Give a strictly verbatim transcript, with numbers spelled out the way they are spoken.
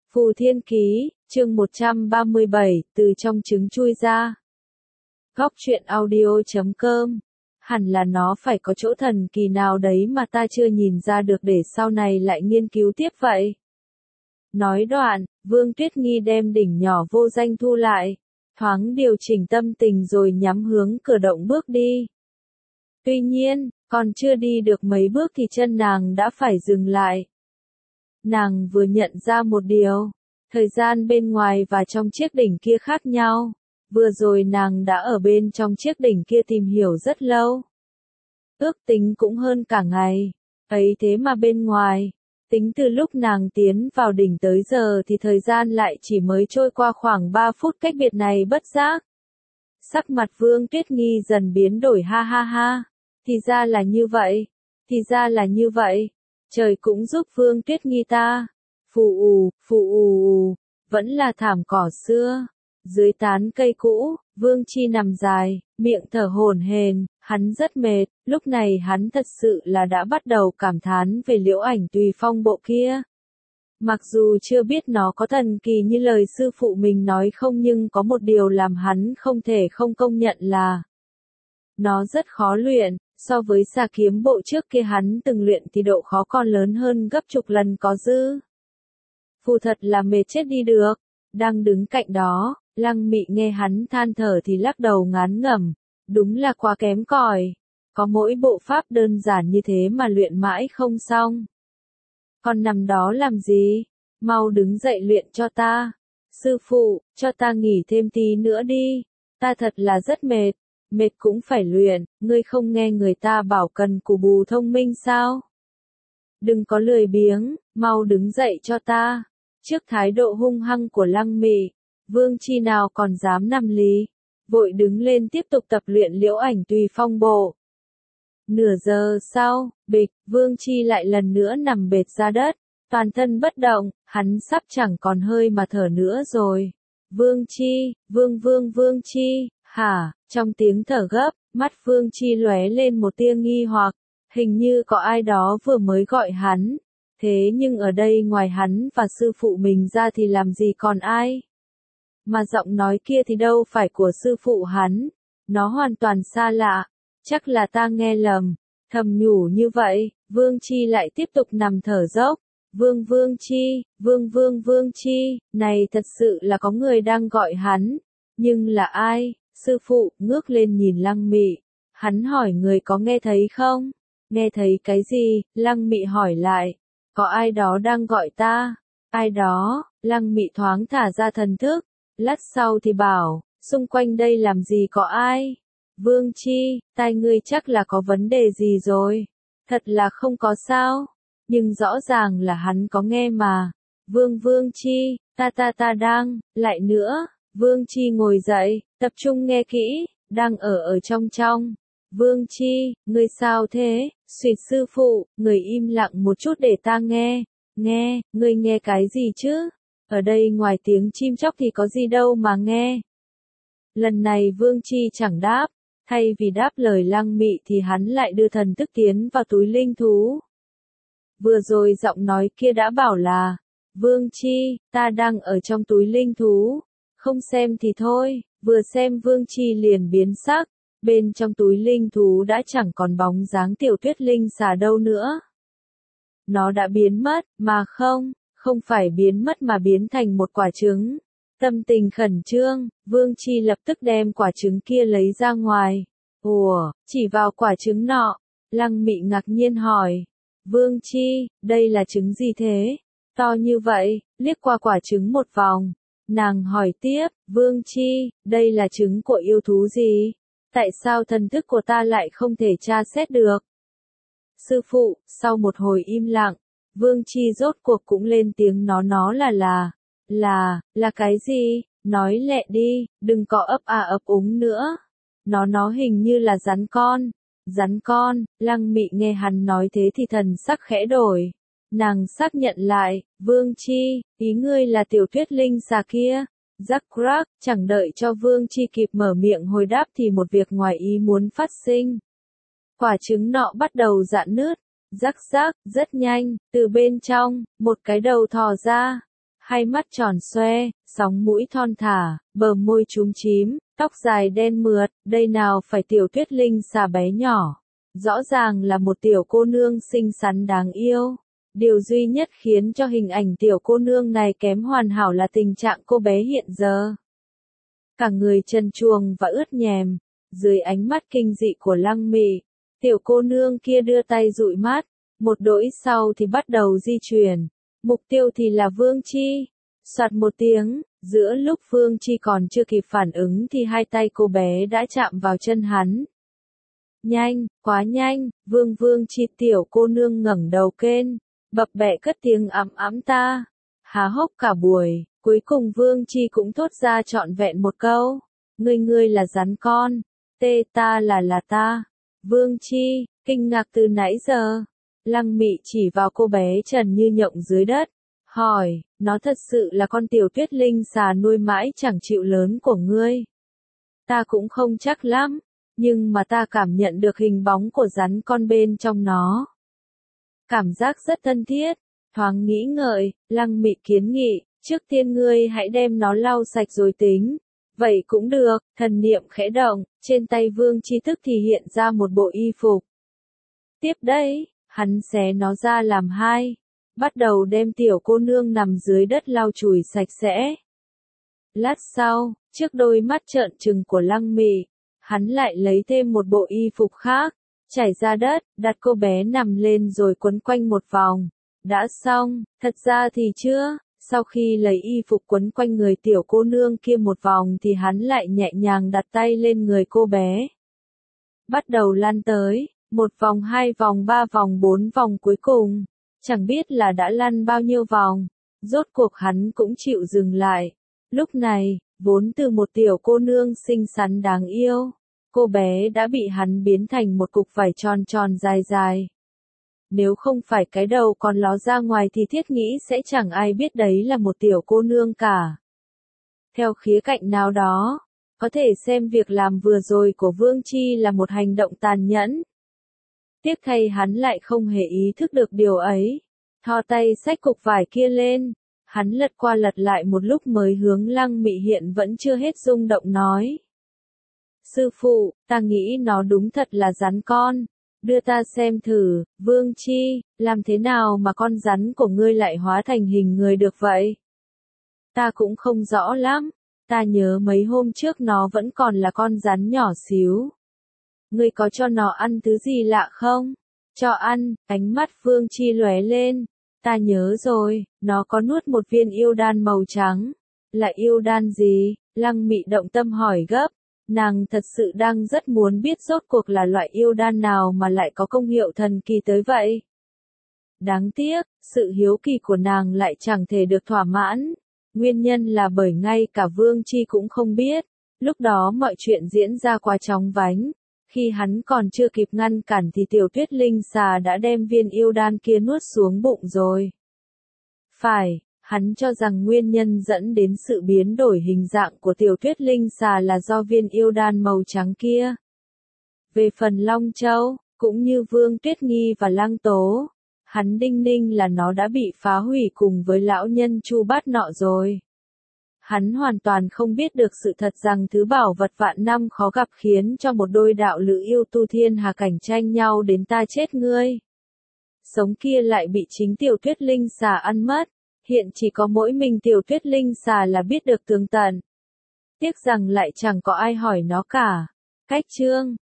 Phù Thiên Ký, chương một trăm ba mươi bảy, từ trong trứng chui ra. Góc truyện audio chấm com. Hẳn là nó phải có chỗ thần kỳ nào đấy mà ta chưa nhìn ra được để sau này lại nghiên cứu tiếp vậy. Nói đoạn, Vương Tuyết Nghi đem đỉnh nhỏ vô danh thu lại, thoáng điều chỉnh tâm tình rồi nhắm hướng cửa động bước đi. Tuy nhiên, còn chưa đi được mấy bước thì chân nàng đã phải dừng lại. Nàng vừa nhận ra một điều, thời gian bên ngoài và trong chiếc đỉnh kia khác nhau. Vừa rồi nàng đã ở bên trong chiếc đỉnh kia tìm hiểu rất lâu. Ước tính cũng hơn cả ngày. Ấy thế mà bên ngoài, tính từ lúc nàng tiến vào đỉnh tới giờ thì thời gian lại chỉ mới trôi qua khoảng ba phút cách biệt này bất giác. Sắc mặt Vương Tuyết Nghi dần biến đổi ha ha ha. Thì ra là như vậy, thì ra là như vậy. Trời cũng giúp Vương Tuyết Nghi ta. Phù ù, phù ù ù, vẫn là thảm cỏ xưa. Dưới tán cây cũ, Vương Chi nằm dài, miệng thở hổn hển, hắn rất mệt, lúc này hắn thật sự là đã bắt đầu cảm thán về Liễu Ảnh Tùy Phong bộ kia. Mặc dù chưa biết nó có thần kỳ như lời sư phụ mình nói không, nhưng có một điều làm hắn không thể không công nhận là nó rất khó luyện, so với xà kiếm bộ trước kia hắn từng luyện thì độ khó còn lớn hơn gấp chục lần có dư. Phù thật là mệt chết đi được. Đang đứng cạnh đó, Lăng Mị nghe hắn than thở thì lắc đầu ngán ngẩm, đúng là quá kém cỏi. Có mỗi bộ pháp đơn giản như thế mà luyện mãi không xong. Còn nằm đó làm gì? Mau đứng dậy luyện cho ta. Sư phụ, cho ta nghỉ thêm tí nữa đi. Ta thật là rất mệt. Mệt cũng phải luyện, ngươi không nghe người ta bảo cần cù bù thông minh sao? Đừng có lười biếng, mau đứng dậy cho ta. Trước thái độ hung hăng của Lăng Mị, Vương Chi nào còn dám nằm lì, vội đứng lên tiếp tục tập luyện Liễu Ảnh Tùy Phong bộ. Nửa giờ sau, bịch, Vương Chi lại lần nữa nằm bệt ra đất, toàn thân bất động, hắn sắp chẳng còn hơi mà thở nữa rồi. Vương Chi, Vương Vương Vương Chi, hả? Trong tiếng thở gấp, mắt Vương Chi lóe lên một tia nghi hoặc, hình như có ai đó vừa mới gọi hắn. Thế nhưng ở đây ngoài hắn và sư phụ mình ra thì làm gì còn ai? Mà giọng nói kia thì đâu phải của sư phụ hắn, nó hoàn toàn xa lạ, chắc là ta nghe lầm. Thầm nhủ như vậy, Vương Chi lại tiếp tục nằm thở dốc. Vương Vương Chi, Vương Vương Vương Chi, này thật sự là có người đang gọi hắn, nhưng là ai? Sư phụ ngước lên nhìn Lăng Mị, hắn hỏi người có nghe thấy không? Nghe thấy cái gì? Lăng Mị hỏi lại. Có ai đó đang gọi ta? Ai đó? Lăng Mị thoáng thả ra thần thức, lát sau thì bảo, xung quanh đây làm gì có ai? Vương Chi, tai ngươi chắc là có vấn đề gì rồi? Thật là không có sao, nhưng rõ ràng là hắn có nghe mà. Vương Vương Chi, ta ta ta đang, lại nữa. Vương Chi ngồi dậy, tập trung nghe kỹ, đang ở ở trong trong. Vương Chi, ngươi sao thế? Xuyệt sư phụ, người im lặng một chút để ta nghe. Nghe, ngươi nghe cái gì chứ? Ở đây ngoài tiếng chim chóc thì có gì đâu mà nghe. Lần này Vương Chi chẳng đáp, thay vì đáp lời Lăng Mị thì hắn lại đưa thần thức tiến vào túi linh thú. Vừa rồi giọng nói kia đã bảo là, Vương Chi, ta đang ở trong túi linh thú. Không xem thì thôi, vừa xem Vương Chi liền biến sắc. Bên trong túi linh thú đã chẳng còn bóng dáng tiểu tuyết linh xà đâu nữa. Nó đã biến mất, mà không, không phải biến mất mà biến thành một quả trứng. Tâm tình khẩn trương, Vương Chi lập tức đem quả trứng kia lấy ra ngoài. Ủa, chỉ vào quả trứng nọ. Lăng Mị ngạc nhiên hỏi. Vương Chi, đây là trứng gì thế? To như vậy, liếc qua quả trứng một vòng. Nàng hỏi tiếp, Vương Chi, đây là trứng của yêu thú gì? Tại sao thần thức của ta lại không thể tra xét được? Sư phụ, sau một hồi im lặng, Vương Chi rốt cuộc cũng lên tiếng, nó nó là là, là, là cái gì? Nói lẹ đi, đừng có ấp à ấp úng nữa. Nó nó hình như là rắn con. Rắn con, Lăng Mị nghe hắn nói thế thì thần sắc khẽ đổi. Nàng xác nhận lại, Vương Chi, ý ngươi là tiểu tuyết linh xà kia. Rắc rắc, chẳng đợi cho Vương Chi kịp mở miệng hồi đáp thì một việc ngoài ý muốn phát sinh. Quả trứng nọ bắt đầu rạn nứt, rắc rắc, rất nhanh, từ bên trong, một cái đầu thò ra. hai mắt tròn xoe, sóng mũi thon thả, bờ môi chúm chím, tóc dài đen mượt, đây nào phải tiểu Tuyết Linh xà bé nhỏ. Rõ ràng là một tiểu cô nương xinh xắn đáng yêu. Điều duy nhất khiến cho hình ảnh tiểu cô nương này kém hoàn hảo là tình trạng cô bé hiện giờ. Cả người trần truồng và ướt nhèm, dưới ánh mắt kinh dị của Lăng Mị, tiểu cô nương kia đưa tay dụi mắt, một đỗi sau thì bắt đầu di chuyển, mục tiêu thì là Vương Chi. Soạt một tiếng, giữa lúc Vương Chi còn chưa kịp phản ứng thì hai tay cô bé đã chạm vào chân hắn. Nhanh, quá nhanh, Vương Vương Chi tiểu cô nương ngẩng đầu kên, bập bẹ cất tiếng ẵm ẵm ta, há hốc cả buổi, cuối cùng Vương Chi cũng thốt ra trọn vẹn một câu, ngươi ngươi là rắn con, tê ta là là ta. Vương Chi, kinh ngạc từ nãy giờ, Lăng Mị chỉ vào cô bé trần như nhộng dưới đất, hỏi, nó thật sự là con tiểu Tuyết Linh xà nuôi mãi chẳng chịu lớn của ngươi? Ta cũng không chắc lắm, nhưng mà ta cảm nhận được hình bóng của rắn con bên trong nó. Cảm giác rất thân thiết, thoáng nghĩ ngợi, Lăng Mị kiến nghị, trước tiên ngươi hãy đem nó lau sạch rồi tính. Vậy cũng được, thần niệm khẽ động, trên tay Vương Chi tức thì hiện ra một bộ y phục. Tiếp đây, hắn xé nó ra làm hai, bắt đầu đem tiểu cô nương nằm dưới đất lau chùi sạch sẽ. Lát sau, trước đôi mắt trợn trừng của Lăng Mị, hắn lại lấy thêm một bộ y phục khác, trải ra đất, đặt cô bé nằm lên rồi quấn quanh một vòng. Đã xong, thật ra thì chưa. Sau khi lấy y phục quấn quanh người tiểu cô nương kia một vòng thì hắn lại nhẹ nhàng đặt tay lên người cô bé. Bắt đầu lăn tới, một vòng hai vòng ba vòng bốn vòng cuối cùng. Chẳng biết là đã lăn bao nhiêu vòng, rốt cuộc hắn cũng chịu dừng lại. Lúc này, vốn từ một tiểu cô nương xinh xắn đáng yêu, cô bé đã bị hắn biến thành một cục vải tròn tròn dài dài. Nếu không phải cái đầu còn ló ra ngoài thì thiết nghĩ sẽ chẳng ai biết đấy là một tiểu cô nương cả. Theo khía cạnh nào đó, có thể xem việc làm vừa rồi của Vương Chi là một hành động tàn nhẫn. Tiếc thay hắn lại không hề ý thức được điều ấy. Thò tay xách cục vải kia lên, hắn lật qua lật lại một lúc mới hướng Lăng Mị hiện vẫn chưa hết rung động nói. Sư phụ, ta nghĩ nó đúng thật là rắn con. Đưa ta xem thử, Vương Chi, làm thế nào mà con rắn của ngươi lại hóa thành hình người được vậy? Ta cũng không rõ lắm, ta nhớ mấy hôm trước nó vẫn còn là con rắn nhỏ xíu. Ngươi có cho nó ăn thứ gì lạ không? Cho ăn, ánh mắt Vương Chi lóe lên. Ta nhớ rồi, nó có nuốt một viên yêu đan màu trắng. Là yêu đan gì? Lăng Mị động tâm hỏi gấp. Nàng thật sự đang rất muốn biết rốt cuộc là loại yêu đan nào mà lại có công hiệu thần kỳ tới vậy. Đáng tiếc, sự hiếu kỳ của nàng lại chẳng thể được thỏa mãn. Nguyên nhân là bởi ngay cả Vương Chi cũng không biết. Lúc đó mọi chuyện diễn ra quá chóng vánh. Khi hắn còn chưa kịp ngăn cản thì tiểu Tuyết Linh xà đã đem viên yêu đan kia nuốt xuống bụng rồi. Phải. Hắn cho rằng nguyên nhân dẫn đến sự biến đổi hình dạng của tiểu Tuyết Linh xà là do viên yêu đan màu trắng kia. Về phần Long Châu, cũng như Vương Tuyết Nghi và Lăng Tố, hắn đinh ninh là nó đã bị phá hủy cùng với lão nhân Chu Bát Nọ rồi. Hắn hoàn toàn không biết được sự thật rằng thứ bảo vật vạn năm khó gặp khiến cho một đôi đạo lữ yêu tu thiên hà cảnh tranh nhau đến ta chết ngươi. Sống kia lại bị chính tiểu Tuyết Linh xà ăn mất. Hiện chỉ có mỗi mình tiểu Tuyết Linh xà là biết được tường tận. Tiếc rằng lại chẳng có ai hỏi nó cả. Cách chương